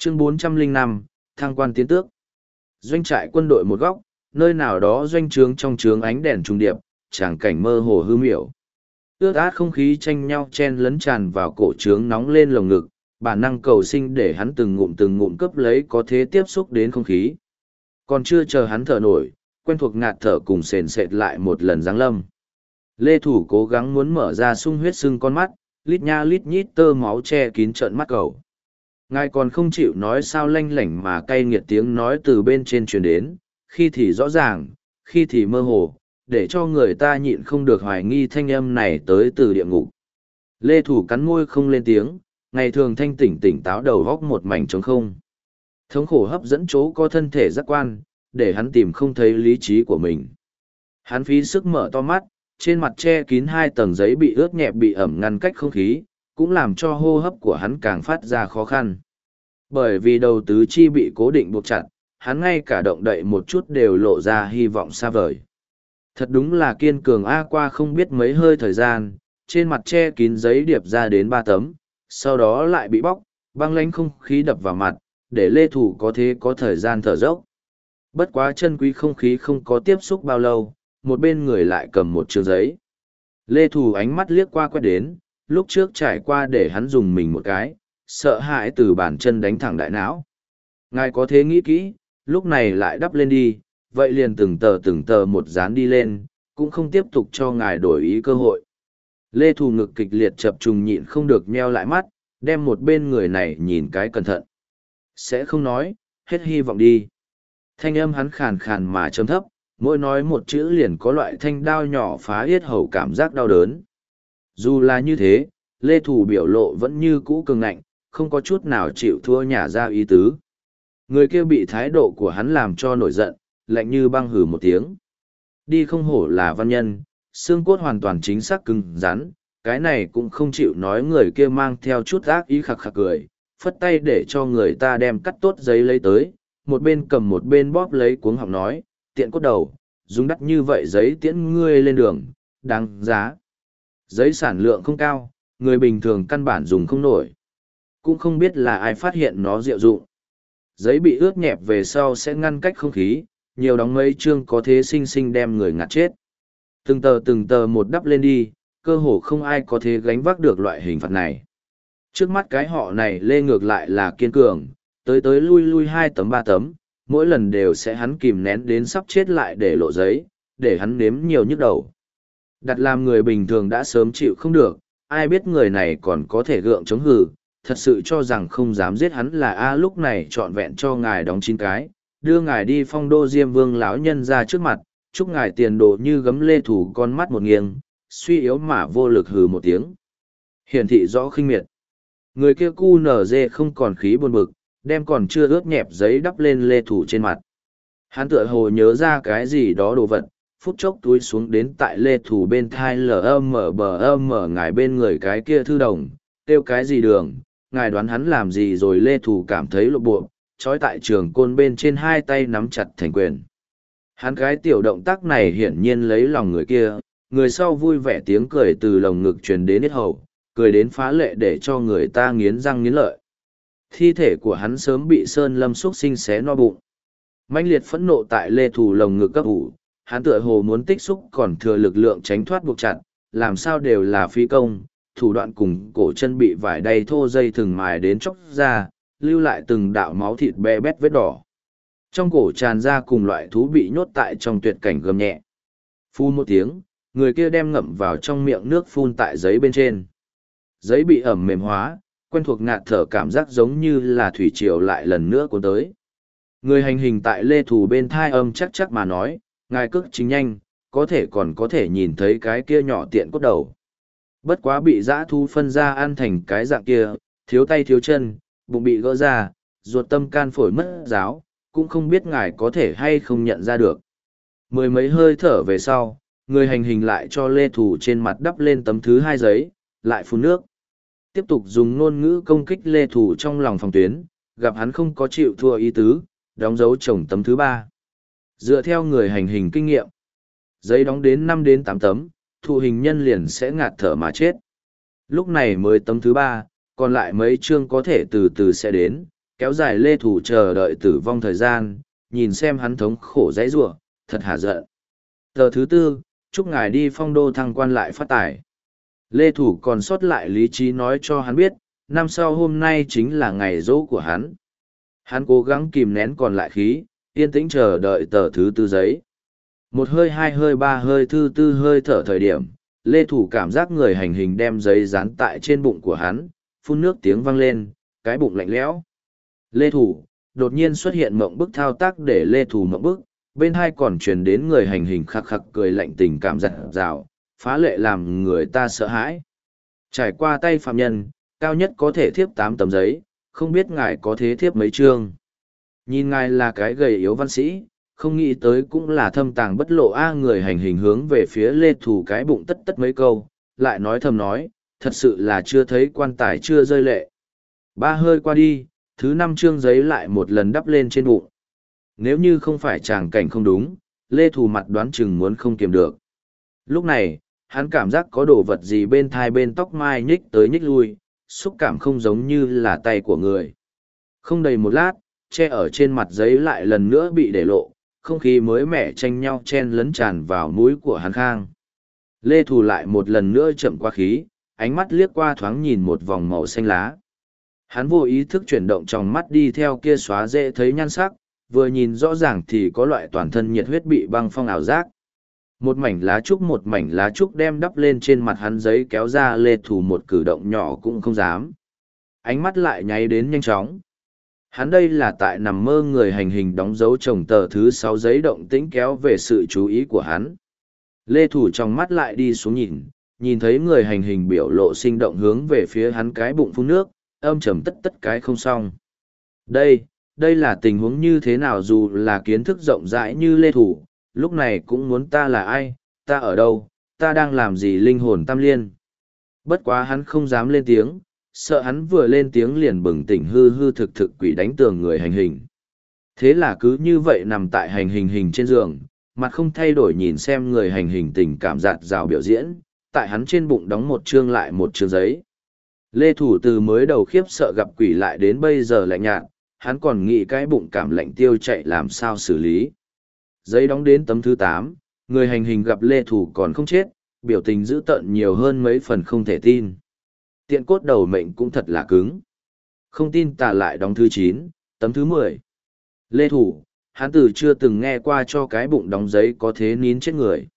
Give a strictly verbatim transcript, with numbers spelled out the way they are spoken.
Chương bốn trăm lẻ năm, thăng quan tiến tước. Doanh trại quân đội một góc, nơi nào đó doanh trướng trong trướng ánh đèn trung điệp, tràng cảnh mơ hồ hư miểu. Ướt át không khí tranh nhau chen lấn tràn vào cổ trướng nóng lên lồng ngực, bản năng cầu sinh để hắn từng ngụm từng ngụm cấp lấy có thế tiếp xúc đến không khí. Còn chưa chờ hắn thở nổi, quen thuộc ngạt thở cùng sền sệt lại một lần giáng lâm. Lê Thủ cố gắng muốn mở ra sung huyết sưng con mắt, lít nha lít nhít tơ máu che kín trận mắt cầu. Ngài còn không chịu nói sao lanh lảnh mà cay nghiệt tiếng nói từ bên trên truyền đến, khi thì rõ ràng, khi thì mơ hồ, để cho người ta nhịn không được hoài nghi thanh âm này tới từ địa ngục. Lê Thủ cắn môi không lên tiếng, ngày thường thanh tỉnh tỉnh táo đầu góc một mảnh trống không. Thống khổ hấp dẫn chỗ có thân thể giác quan, để hắn tìm không thấy lý trí của mình. Hắn phí sức mở to mắt, trên mặt che kín hai tầng giấy bị ướt nhẹp bị ẩm ngăn cách không khí, cũng làm cho hô hấp của hắn càng phát ra khó khăn. Bởi vì đầu tứ chi bị cố định buộc chặt, hắn ngay cả động đậy một chút đều lộ ra hy vọng xa vời. Thật đúng là kiên cường A, qua không biết mấy hơi thời gian, trên mặt che kín giấy điệp ra đến ba tấm, sau đó lại bị bóc, băng lánh không khí đập vào mặt, để Lê Thủ có thế có thời gian thở dốc. Bất quá chân quý không khí không có tiếp xúc bao lâu, một bên người lại cầm một trường giấy. Lê Thủ ánh mắt liếc qua quét đến, lúc trước trải qua để hắn dùng mình một cái, sợ hãi từ bàn chân đánh thẳng đại não. Ngài có thế nghĩ kỹ, lúc này lại đắp lên đi, vậy liền từng tờ từng tờ một dán đi lên, cũng không tiếp tục cho ngài đổi ý cơ hội. Lê Thủ ngực kịch liệt chập trùng nhịn không được nheo lại mắt, đem một bên người này nhìn cái cẩn thận. Sẽ không nói, hết hy vọng đi. Thanh âm hắn khàn khàn mà trầm thấp, mỗi nói một chữ liền có loại thanh đao nhỏ phá yết hầu cảm giác đau đớn. Dù là như thế, Lê Thủ biểu lộ vẫn như cũ cường ngạnh, không có chút nào chịu thua nhả ra ý tứ. Người kia bị thái độ của hắn làm cho nổi giận, lạnh như băng hừ một tiếng. Đi không hổ là văn nhân, xương cốt hoàn toàn chính xác cứng rắn, cái này cũng không chịu nói. Người kia mang theo chút ác ý khạc khạc cười, phất tay để cho người ta đem cắt tốt giấy lấy tới, một bên cầm một bên bóp lấy cuống họng nói, tiện cốt đầu, dùng đắt như vậy giấy tiễn ngươi lên đường, đáng giá. Giấy sản lượng không cao, người bình thường căn bản dùng không nổi. Cũng không biết là ai phát hiện nó diệu dụng. Giấy bị ướt nhẹp về sau sẽ ngăn cách không khí, nhiều đóng mấy chương có thế sinh sinh đem người ngạt chết. Từng tờ từng tờ một đắp lên đi, cơ hồ không ai có thể gánh vác được loại hình phạt này. Trước mắt cái họ này lê ngược lại là kiên cường, tới tới lui lui hai tấm ba tấm, mỗi lần đều sẽ hắn kìm nén đến sắp chết lại để lộ giấy, để hắn nếm nhiều nhức đầu. Đặt làm người bình thường đã sớm chịu không được, ai biết người này còn có thể gượng chống hừ, thật sự cho rằng không dám giết hắn là A. Lúc này trọn vẹn cho ngài đóng chín cái, đưa ngài đi phong đô Diêm Vương lão nhân ra trước mặt, chúc ngài tiền đồ như gấm. Lê Thủ con mắt một nghiêng, suy yếu mà vô lực hừ một tiếng. Hiển thị rõ khinh miệt. Người kia cu nở dê không còn khí buồn bực, đem còn chưa ướt nhẹp giấy đắp lên Lê Thủ trên mặt. Hắn tựa hồ nhớ ra cái gì đó đồ vật, phút chốc túi xuống đến tại Lê Thủ bên thai lờ mở bờ âm mở ngài bên người cái kia thư đồng, kêu cái gì đường, ngài đoán hắn làm gì rồi. Lê Thủ cảm thấy lộ bộ, trói tại trường côn bên trên hai tay nắm chặt thành quyền. Hắn cái tiểu động tác này hiển nhiên lấy lòng người kia, người sau vui vẻ tiếng cười từ lồng ngực truyền đến hết hầu, cười đến phá lệ để cho người ta nghiến răng nghiến lợi. Thi thể của hắn sớm bị Sơn Lâm xúc sinh xé no bụng. Mãnh liệt phẫn nộ tại Lê Thủ lồng ngực cấp ủ, hắn tựa hồ muốn tích xúc còn thừa lực lượng tránh thoát buộc chặt, làm sao đều là phi công, thủ đoạn cùng cổ chân bị vải đay thô dây thừng mài đến chóc ra, lưu lại từng đạo máu thịt be bét vết đỏ. Trong cổ tràn ra cùng loại thú bị nhốt tại trong tuyệt cảnh gầm nhẹ. Phun một tiếng, người kia đem ngậm vào trong miệng nước phun tại giấy bên trên. Giấy bị ẩm mềm hóa, quen thuộc ngạt thở cảm giác giống như là thủy triều lại lần nữa cuốn tới. Người hành hình tại Lê Thủ bên thai âm chắc chắc mà nói, ngài cước chính nhanh, có thể còn có thể nhìn thấy cái kia nhỏ tiện cốt đầu. Bất quá bị dã thu phân ra ăn thành cái dạng kia, thiếu tay thiếu chân, bụng bị gỡ ra, ruột tâm can phổi mất giáo, cũng không biết ngài có thể hay không nhận ra được. Mười mấy hơi thở về sau, người hành hình lại cho Lê Thủ trên mặt đắp lên tấm thứ hai giấy, lại phun nước. Tiếp tục dùng ngôn ngữ công kích Lê Thủ trong lòng phòng tuyến, gặp hắn không có chịu thua ý tứ, đóng dấu chồng tấm thứ ba. Dựa theo người hành hình kinh nghiệm, giấy đóng đến năm đến tám tấm, thụ hình nhân liền sẽ ngạt thở mà chết. Lúc này mới tấm thứ ba, còn lại mấy chương có thể từ từ sẽ đến, kéo dài lê thủ chờ đợi tử vong thời gian, nhìn xem hắn thống khổ dãy rủa, thật hả giận. Tờ thứ tư, chúc ngài đi phong đô thăng quan lại phát tài. Lê thủ còn sót lại lý trí nói cho hắn biết, năm sau hôm nay chính là ngày dỗ của hắn. Hắn cố gắng kìm nén còn lại khí, yên tĩnh chờ đợi tờ thứ tư giấy. Một hơi hai hơi ba hơi thứ tư hơi thở thời điểm, Lê thủ cảm giác người hành hình đem giấy dán tại trên bụng của hắn, phun nước tiếng vang lên, cái bụng lạnh lẽo. Lê thủ, đột nhiên xuất hiện mộng bức thao tác để Lê thủ mộng bức, bên hai còn truyền đến người hành hình khắc khắc cười lạnh tình cảm giặt rào, phá lệ làm người ta sợ hãi. Trải qua tay phạm nhân, cao nhất có thể thiếp tám tấm giấy, không biết ngài có thế thiếp mấy chương. Nhìn ngài là cái gầy yếu văn sĩ, không nghĩ tới cũng là thâm tàng bất lộ a. Người hành hình hướng về phía Lê thủ cái bụng tất tất mấy câu, lại nói thầm nói, thật sự là chưa thấy quan tài chưa rơi lệ. Ba hơi qua đi, thứ năm chương giấy lại một lần đắp lên trên bụng. Nếu như không phải tràng cảnh không đúng, Lê thủ mặt đoán chừng muốn không kiềm được. Lúc này, hắn cảm giác có đồ vật gì bên thai bên tóc mai nhích tới nhích lui, xúc cảm không giống như là tay của người. Không đầy một lát, che ở trên mặt giấy lại lần nữa bị để lộ, không khí mới mẻ tranh nhau chen lấn tràn vào mũi của hắn khang. Lê thủ lại một lần nữa chậm qua khí, ánh mắt liếc qua thoáng nhìn một vòng màu xanh lá. Hắn vô ý thức chuyển động trong mắt đi theo kia xóa dễ thấy nhan sắc, vừa nhìn rõ ràng thì có loại toàn thân nhiệt huyết bị băng phong ảo giác. Một mảnh lá trúc một mảnh lá trúc đem đắp lên trên mặt hắn giấy kéo ra. Lê thủ một cử động nhỏ cũng không dám. Ánh mắt lại nháy đến nhanh chóng. Hắn đây là tại nằm mơ. Người hành hình đóng dấu chồng tờ thứ sáu giấy động tĩnh kéo về sự chú ý của hắn. Lê thủ trong mắt lại đi xuống nhìn, nhìn thấy người hành hình biểu lộ sinh động hướng về phía hắn cái bụng phun nước, âm trầm tất tất cái không xong. Đây, đây là tình huống như thế nào? Dù là kiến thức rộng rãi như Lê thủ, lúc này cũng muốn ta là ai, ta ở đâu, ta đang làm gì? Linh hồn tam liên. Bất quá hắn không dám lên tiếng, sợ hắn vừa lên tiếng liền bừng tỉnh hư hư thực thực quỷ đánh tường người hành hình. Thế là cứ như vậy nằm tại hành hình hình trên giường, mặt không thay đổi nhìn xem người hành hình tình cảm giạt rào biểu diễn, tại hắn trên bụng đóng một chương lại một chương giấy. Lê thủ từ mới đầu khiếp sợ gặp quỷ lại đến bây giờ lạnh nhạt, hắn còn nghĩ cái bụng cảm lạnh tiêu chạy làm sao xử lý. Giấy đóng đến tấm thứ tám, người hành hình gặp Lê thủ còn không chết, biểu tình dữ tợn nhiều hơn mấy phần không thể tin. Tiện cốt đầu mệnh cũng thật là cứng. Không tin tà lại đóng thứ chín, tấm thứ mười. Lê thủ, hắn từ chưa từng nghe qua cho cái bụng đóng giấy có thế nín chết người.